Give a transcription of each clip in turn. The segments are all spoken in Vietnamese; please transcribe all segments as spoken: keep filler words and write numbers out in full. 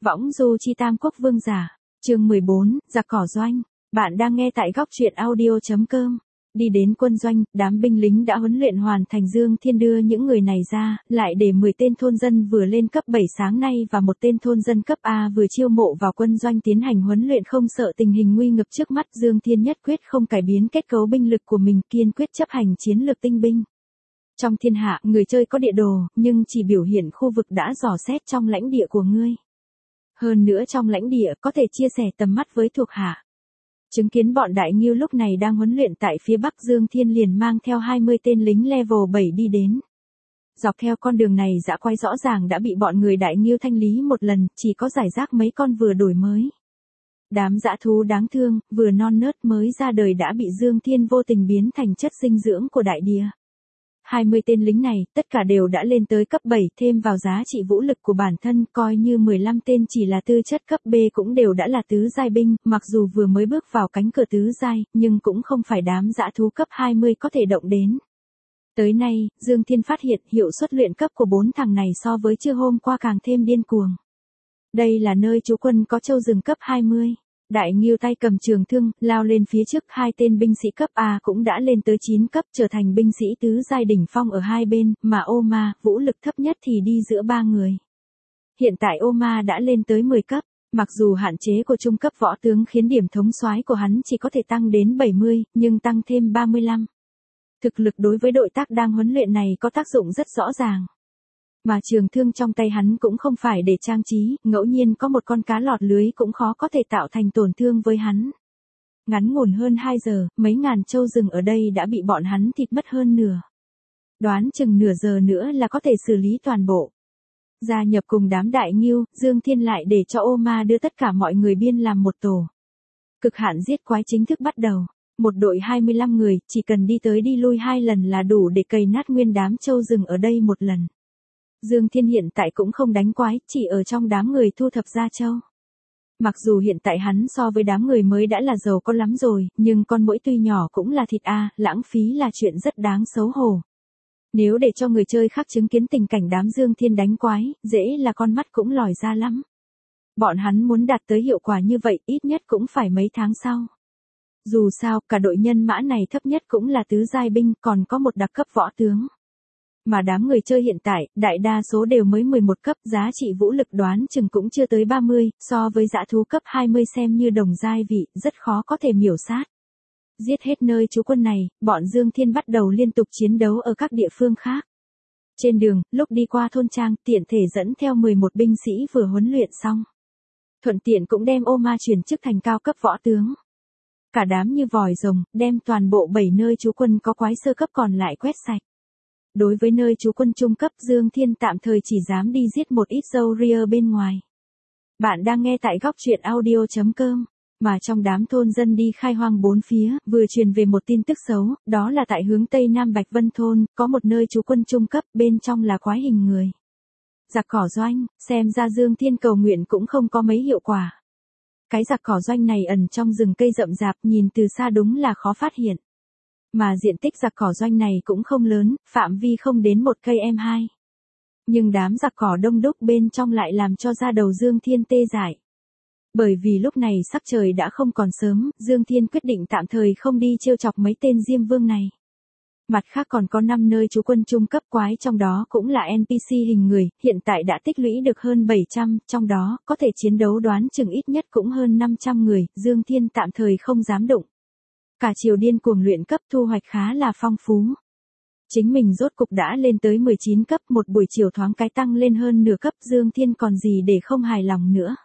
Võng du chi tam quốc vương giả. Chương mười bốn, giặc cỏ doanh. Bạn đang nghe tại góc truyện audio chấm com. Đi đến quân doanh, đám binh lính đã huấn luyện hoàn thành. Dương Thiên đưa những người này ra, lại để mười tên thôn dân vừa lên cấp bảy sáng nay và một tên thôn dân cấp A vừa chiêu mộ vào quân doanh tiến hành huấn luyện. Không sợ tình hình nguy ngập trước mắt, Dương Thiên nhất quyết không cải biến kết cấu binh lực của mình, kiên quyết chấp hành chiến lược tinh binh. Trong thiên hạ, người chơi có địa đồ, nhưng chỉ biểu hiện khu vực đã dò xét trong lãnh địa của ngươi. Hơn nữa trong lãnh địa có thể chia sẻ tầm mắt với thuộc hạ. Chứng kiến bọn đại ngưu lúc này đang huấn luyện tại phía bắc, Dương Thiên liền mang theo hai mươi tên lính level bảy đi đến. Dọc theo con đường này dã quái rõ ràng đã bị bọn người đại ngưu thanh lý một lần, chỉ có giải rác mấy con vừa đổi mới. Đám dã thú đáng thương, vừa non nớt mới ra đời đã bị Dương Thiên vô tình biến thành chất dinh dưỡng của đại địa. hai mươi tên lính này, tất cả đều đã lên tới cấp bảy, thêm vào giá trị vũ lực của bản thân, coi như mười lăm tên chỉ là tư chất cấp B cũng đều đã là tứ giai binh, mặc dù vừa mới bước vào cánh cửa tứ giai, nhưng cũng không phải đám dã thú cấp hai mươi có thể động đến. Tới nay, Dương Thiên phát hiện hiệu suất luyện cấp của bốn thằng này so với trưa hôm qua càng thêm điên cuồng. Đây là nơi trú quân có châu rừng cấp hai mươi. Đại ngưu tay cầm trường thương, lao lên phía trước. Hai tên binh sĩ cấp A cũng đã lên tới chín cấp, trở thành binh sĩ tứ giai đỉnh phong ở hai bên, mà Oma, vũ lực thấp nhất thì đi giữa ba người. Hiện tại Oma đã lên tới mười cấp, mặc dù hạn chế của trung cấp võ tướng khiến điểm thống soái của hắn chỉ có thể tăng đến bảy mươi, nhưng tăng thêm ba mươi lăm. Thực lực đối với đội tác đang huấn luyện này có tác dụng rất rõ ràng. Mà trường thương trong tay hắn cũng không phải để trang trí, ngẫu nhiên có một con cá lọt lưới cũng khó có thể tạo thành tổn thương với hắn. Ngắn ngủn hơn hai giờ, mấy ngàn trâu rừng ở đây đã bị bọn hắn thịt mất hơn nửa. Đoán chừng nửa giờ nữa là có thể xử lý toàn bộ. Gia nhập cùng đám đại ngưu, Dương Thiên lại để cho Oma đưa tất cả mọi người biên làm một tổ. Cực hạn giết quái chính thức bắt đầu. Một đội hai mươi lăm người, chỉ cần đi tới đi lui hai lần là đủ để cày nát nguyên đám trâu rừng ở đây một lần. Dương Thiên hiện tại cũng không đánh quái, chỉ ở trong đám người thu thập gia châu. Mặc dù hiện tại hắn so với đám người mới đã là giàu có lắm rồi, nhưng con muỗi tuy nhỏ cũng là thịt a, lãng phí là chuyện rất đáng xấu hổ. Nếu để cho người chơi khác chứng kiến tình cảnh đám Dương Thiên đánh quái, dễ là con mắt cũng lòi ra lắm. Bọn hắn muốn đạt tới hiệu quả như vậy, ít nhất cũng phải mấy tháng sau. Dù sao, cả đội nhân mã này thấp nhất cũng là tứ giai binh, còn có một đặc cấp võ tướng. Mà đám người chơi hiện tại, đại đa số đều mới mười một cấp, giá trị vũ lực đoán chừng cũng chưa tới ba mươi, so với dã thú cấp hai mươi xem như đồng giai vị, rất khó có thể miểu sát. Giết hết nơi trú quân này, bọn Dương Thiên bắt đầu liên tục chiến đấu ở các địa phương khác. Trên đường, lúc đi qua thôn trang, tiện thể dẫn theo mười một binh sĩ vừa huấn luyện xong. Thuận tiện cũng đem Oma chuyển chức thành cao cấp võ tướng. Cả đám như vòi rồng, đem toàn bộ bảy nơi trú quân có quái sơ cấp còn lại quét sạch. Đối với nơi trú quân trung cấp, Dương Thiên tạm thời chỉ dám đi giết một ít dâu ria bên ngoài. Bạn đang nghe tại góc truyện audio chấm com. Mà trong đám thôn dân đi khai hoang bốn phía, vừa truyền về một tin tức xấu, đó là tại hướng tây nam Bạch Vân thôn, có một nơi trú quân trung cấp, bên trong là quái hình người. Giặc cỏ doanh, xem ra Dương Thiên cầu nguyện cũng không có mấy hiệu quả. Cái giặc cỏ doanh này ẩn trong rừng cây rậm rạp, nhìn từ xa đúng là khó phát hiện. Mà diện tích giặc cỏ doanh này cũng không lớn, phạm vi không đến một cây em hai. Nhưng đám giặc cỏ đông đúc bên trong lại làm cho da đầu Dương Thiên tê dại. Bởi vì lúc này sắc trời đã không còn sớm, Dương Thiên quyết định tạm thời không đi trêu chọc mấy tên Diêm Vương này. Mặt khác còn có năm nơi trú quân trung cấp quái, trong đó cũng là en pê xê hình người, hiện tại đã tích lũy được hơn bảy trăm, trong đó có thể chiến đấu đoán chừng ít nhất cũng hơn năm trăm người, Dương Thiên tạm thời không dám đụng. Cả chiều điên cuồng luyện cấp, thu hoạch khá là phong phú. Chính mình rốt cục đã lên tới mười chín cấp, một buổi chiều thoáng cái tăng lên hơn nửa cấp, Dương Thiên còn gì để không hài lòng nữa.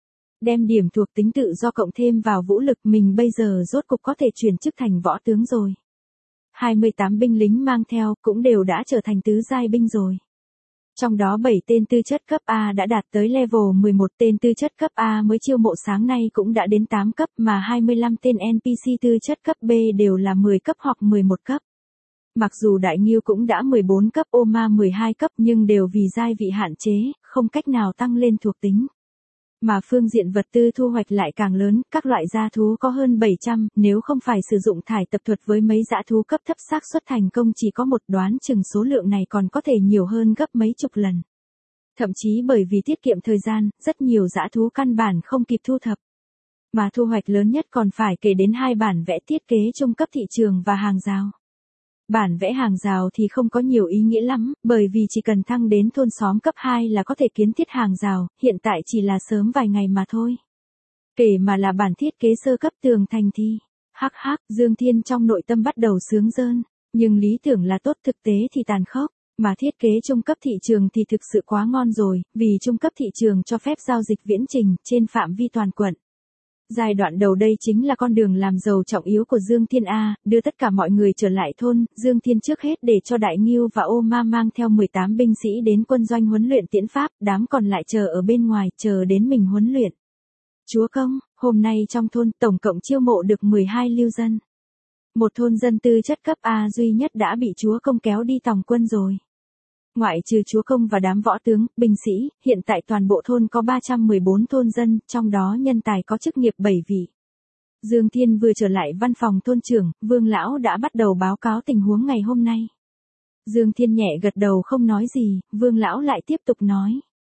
Đem điểm thuộc tính tự do cộng thêm vào vũ lực, mình bây giờ rốt cục có thể chuyển chức thành võ tướng rồi. hai mươi tám binh lính mang theo cũng đều đã trở thành tứ giai binh rồi. Trong đó bảy tên tư chất cấp A đã đạt tới level mười một, tên tư chất cấp A mới chiêu mộ sáng nay cũng đã đến tám cấp, mà hai mươi lăm tên en pê xê tư chất cấp B đều là mười cấp hoặc mười một cấp. Mặc dù đại ngưu cũng đã mười bốn cấp, Oma mười hai cấp, nhưng đều vì giai vị hạn chế, không cách nào tăng lên thuộc tính. Mà phương diện vật tư thu hoạch lại càng lớn, các loại gia thú có hơn bảy trăm, nếu không phải sử dụng thải tập thuật với mấy dã thú cấp thấp, xác suất thành công chỉ có một, đoán chừng số lượng này còn có thể nhiều hơn gấp mấy chục lần. Thậm chí bởi vì tiết kiệm thời gian, rất nhiều dã thú căn bản không kịp thu thập. Mà thu hoạch lớn nhất còn phải kể đến hai bản vẽ thiết kế trung cấp thị trường và hàng rào. Bản vẽ hàng rào thì không có nhiều ý nghĩa lắm, bởi vì chỉ cần thăng đến thôn xóm cấp hai là có thể kiến thiết hàng rào, hiện tại chỉ là sớm vài ngày mà thôi. Kể mà là bản thiết kế sơ cấp tường thành thì, hắc hắc, Dương Thiên trong nội tâm bắt đầu sướng rơn, nhưng lý tưởng là tốt thực tế thì tàn khốc, mà thiết kế trung cấp thị trường thì thực sự quá ngon rồi, vì trung cấp thị trường cho phép giao dịch viễn trình trên phạm vi toàn quận. Giai đoạn đầu đây chính là con đường làm giàu trọng yếu của Dương Thiên A, đưa tất cả mọi người trở lại thôn, Dương Thiên trước hết để cho Đại Ngưu và Ô Ma mang theo mười tám binh sĩ đến quân doanh huấn luyện tiễn pháp, đám còn lại chờ ở bên ngoài, chờ đến mình huấn luyện. Chúa công, hôm nay trong thôn tổng cộng chiêu mộ được mười hai lưu dân. Một thôn dân tư chất cấp A duy nhất đã bị chúa công kéo đi tòng quân rồi. Ngoại trừ chúa công và đám võ tướng, binh sĩ, hiện tại toàn bộ thôn có ba trăm mười bốn thôn dân, trong đó nhân tài có chức nghiệp bảy vị. Dương Thiên vừa trở lại văn phòng thôn trưởng, Vương Lão đã bắt đầu báo cáo tình huống ngày hôm nay. Dương Thiên nhẹ gật đầu không nói gì, Vương Lão lại tiếp tục nói.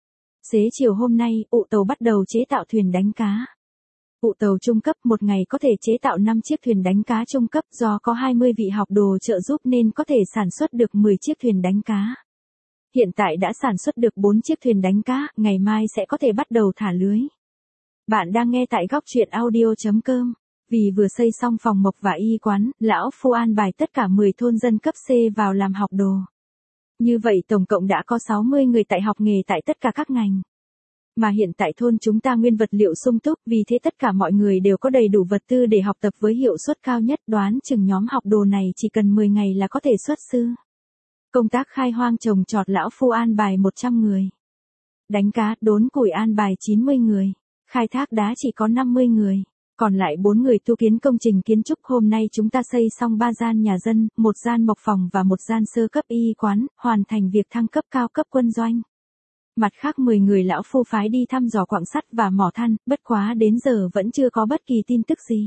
Xế chiều hôm nay, ụ tàu bắt đầu chế tạo thuyền đánh cá. Ụ tàu trung cấp một ngày có thể chế tạo năm chiếc thuyền đánh cá trung cấp, do có hai mươi vị học đồ trợ giúp nên có thể sản xuất được mười chiếc thuyền đánh cá. Hiện tại đã sản xuất được bốn chiếc thuyền đánh cá, ngày mai sẽ có thể bắt đầu thả lưới. Bạn đang nghe tại góc truyện audio chấm com. Vì vừa xây xong phòng mộc và y quán, lão phu an bài tất cả mười thôn dân cấp C vào làm học đồ. Như vậy tổng cộng đã có sáu mươi người tại học nghề tại tất cả các ngành. Mà hiện tại thôn chúng ta nguyên vật liệu sung túc, vì thế tất cả mọi người đều có đầy đủ vật tư để học tập với hiệu suất cao nhất, đoán chừng nhóm học đồ này chỉ cần mười ngày là có thể xuất sư. Công tác khai hoang trồng trọt lão phu an bài một trăm người. Đánh cá, đốn củi an bài chín mươi người. Khai thác đá chỉ có năm mươi người. Còn lại bốn người tu kiến công trình kiến trúc. Hôm nay chúng ta xây xong ba gian nhà dân, một gian mộc phòng và một gian sơ cấp y quán, hoàn thành việc thăng cấp cao cấp quân doanh. Mặt khác mười người lão phu phái đi thăm dò quặng sắt và mỏ than, bất quá đến giờ vẫn chưa có bất kỳ tin tức gì.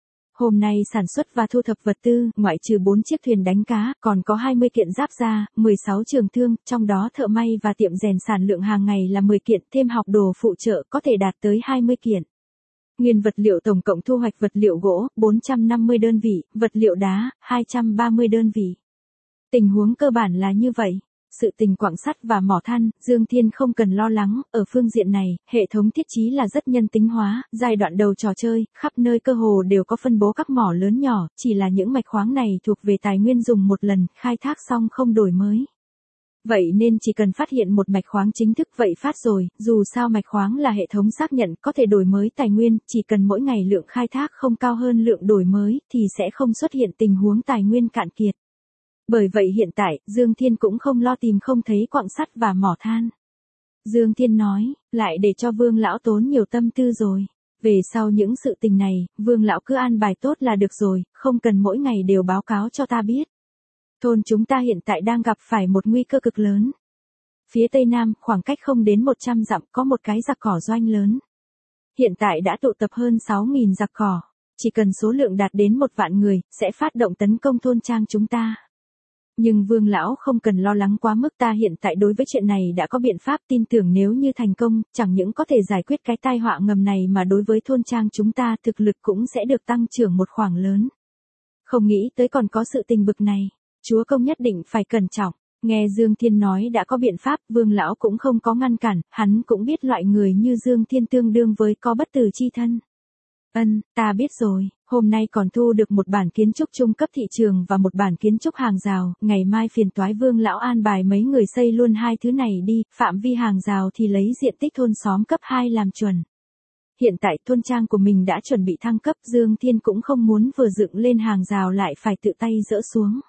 Hôm nay sản xuất và thu thập vật tư, ngoại trừ bốn chiếc thuyền đánh cá, còn có hai mươi kiện giáp da, mười sáu trường thương, trong đó thợ may và tiệm rèn sản lượng hàng ngày là mười kiện, thêm học đồ phụ trợ có thể đạt tới hai mươi kiện. Nguyên vật liệu tổng cộng thu hoạch vật liệu gỗ, bốn trăm năm mươi đơn vị, vật liệu đá, hai trăm ba mươi đơn vị. Tình huống cơ bản là như vậy. Sự tình quặng sắt và mỏ than, Dương Thiên không cần lo lắng, ở phương diện này, hệ thống thiết trí là rất nhân tính hóa, giai đoạn đầu trò chơi, khắp nơi cơ hồ đều có phân bố các mỏ lớn nhỏ, chỉ là những mạch khoáng này thuộc về tài nguyên dùng một lần, khai thác xong không đổi mới. Vậy nên chỉ cần phát hiện một mạch khoáng chính thức vậy phát rồi, dù sao mạch khoáng là hệ thống xác nhận có thể đổi mới tài nguyên, chỉ cần mỗi ngày lượng khai thác không cao hơn lượng đổi mới thì sẽ không xuất hiện tình huống tài nguyên cạn kiệt. Bởi vậy hiện tại, Dương Thiên cũng không lo tìm không thấy quặng sắt và mỏ than. Dương Thiên nói, lại để cho Vương Lão tốn nhiều tâm tư rồi. Về sau những sự tình này, Vương Lão cứ an bài tốt là được rồi, không cần mỗi ngày đều báo cáo cho ta biết. Thôn chúng ta hiện tại đang gặp phải một nguy cơ cực lớn. Phía Tây Nam, khoảng cách không đến một trăm dặm, có một cái giặc cỏ doanh lớn. Hiện tại đã tụ tập hơn sáu nghìn giặc cỏ. Chỉ cần số lượng đạt đến một vạn người, sẽ phát động tấn công thôn trang chúng ta. Nhưng Vương Lão không cần lo lắng quá mức, ta hiện tại đối với chuyện này đã có biện pháp, tin tưởng nếu như thành công, chẳng những có thể giải quyết cái tai họa ngầm này mà đối với thôn trang chúng ta thực lực cũng sẽ được tăng trưởng một khoảng lớn. Không nghĩ tới còn có sự tình bực này, chúa công nhất định phải cẩn trọng. Nghe Dương Thiên nói đã có biện pháp, Vương Lão cũng không có ngăn cản, hắn cũng biết loại người như Dương Thiên tương đương với có bất tử chi thân. Ân, ta biết rồi, hôm nay còn thu được một bản kiến trúc trung cấp thị trường và một bản kiến trúc hàng rào, ngày mai phiền toái Vương Lão an bài mấy người xây luôn hai thứ này đi, phạm vi hàng rào thì lấy diện tích thôn xóm cấp hai làm chuẩn. Hiện tại thôn trang của mình đã chuẩn bị thăng cấp, Dương Thiên cũng không muốn vừa dựng lên hàng rào lại phải tự tay dỡ xuống.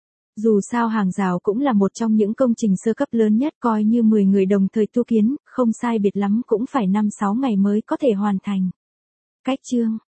Dù sao hàng rào cũng là một trong những công trình sơ cấp lớn nhất, coi như mười người đồng thời tu kiến, không sai biệt lắm cũng phải năm sáu ngày mới có thể hoàn thành. Cách chương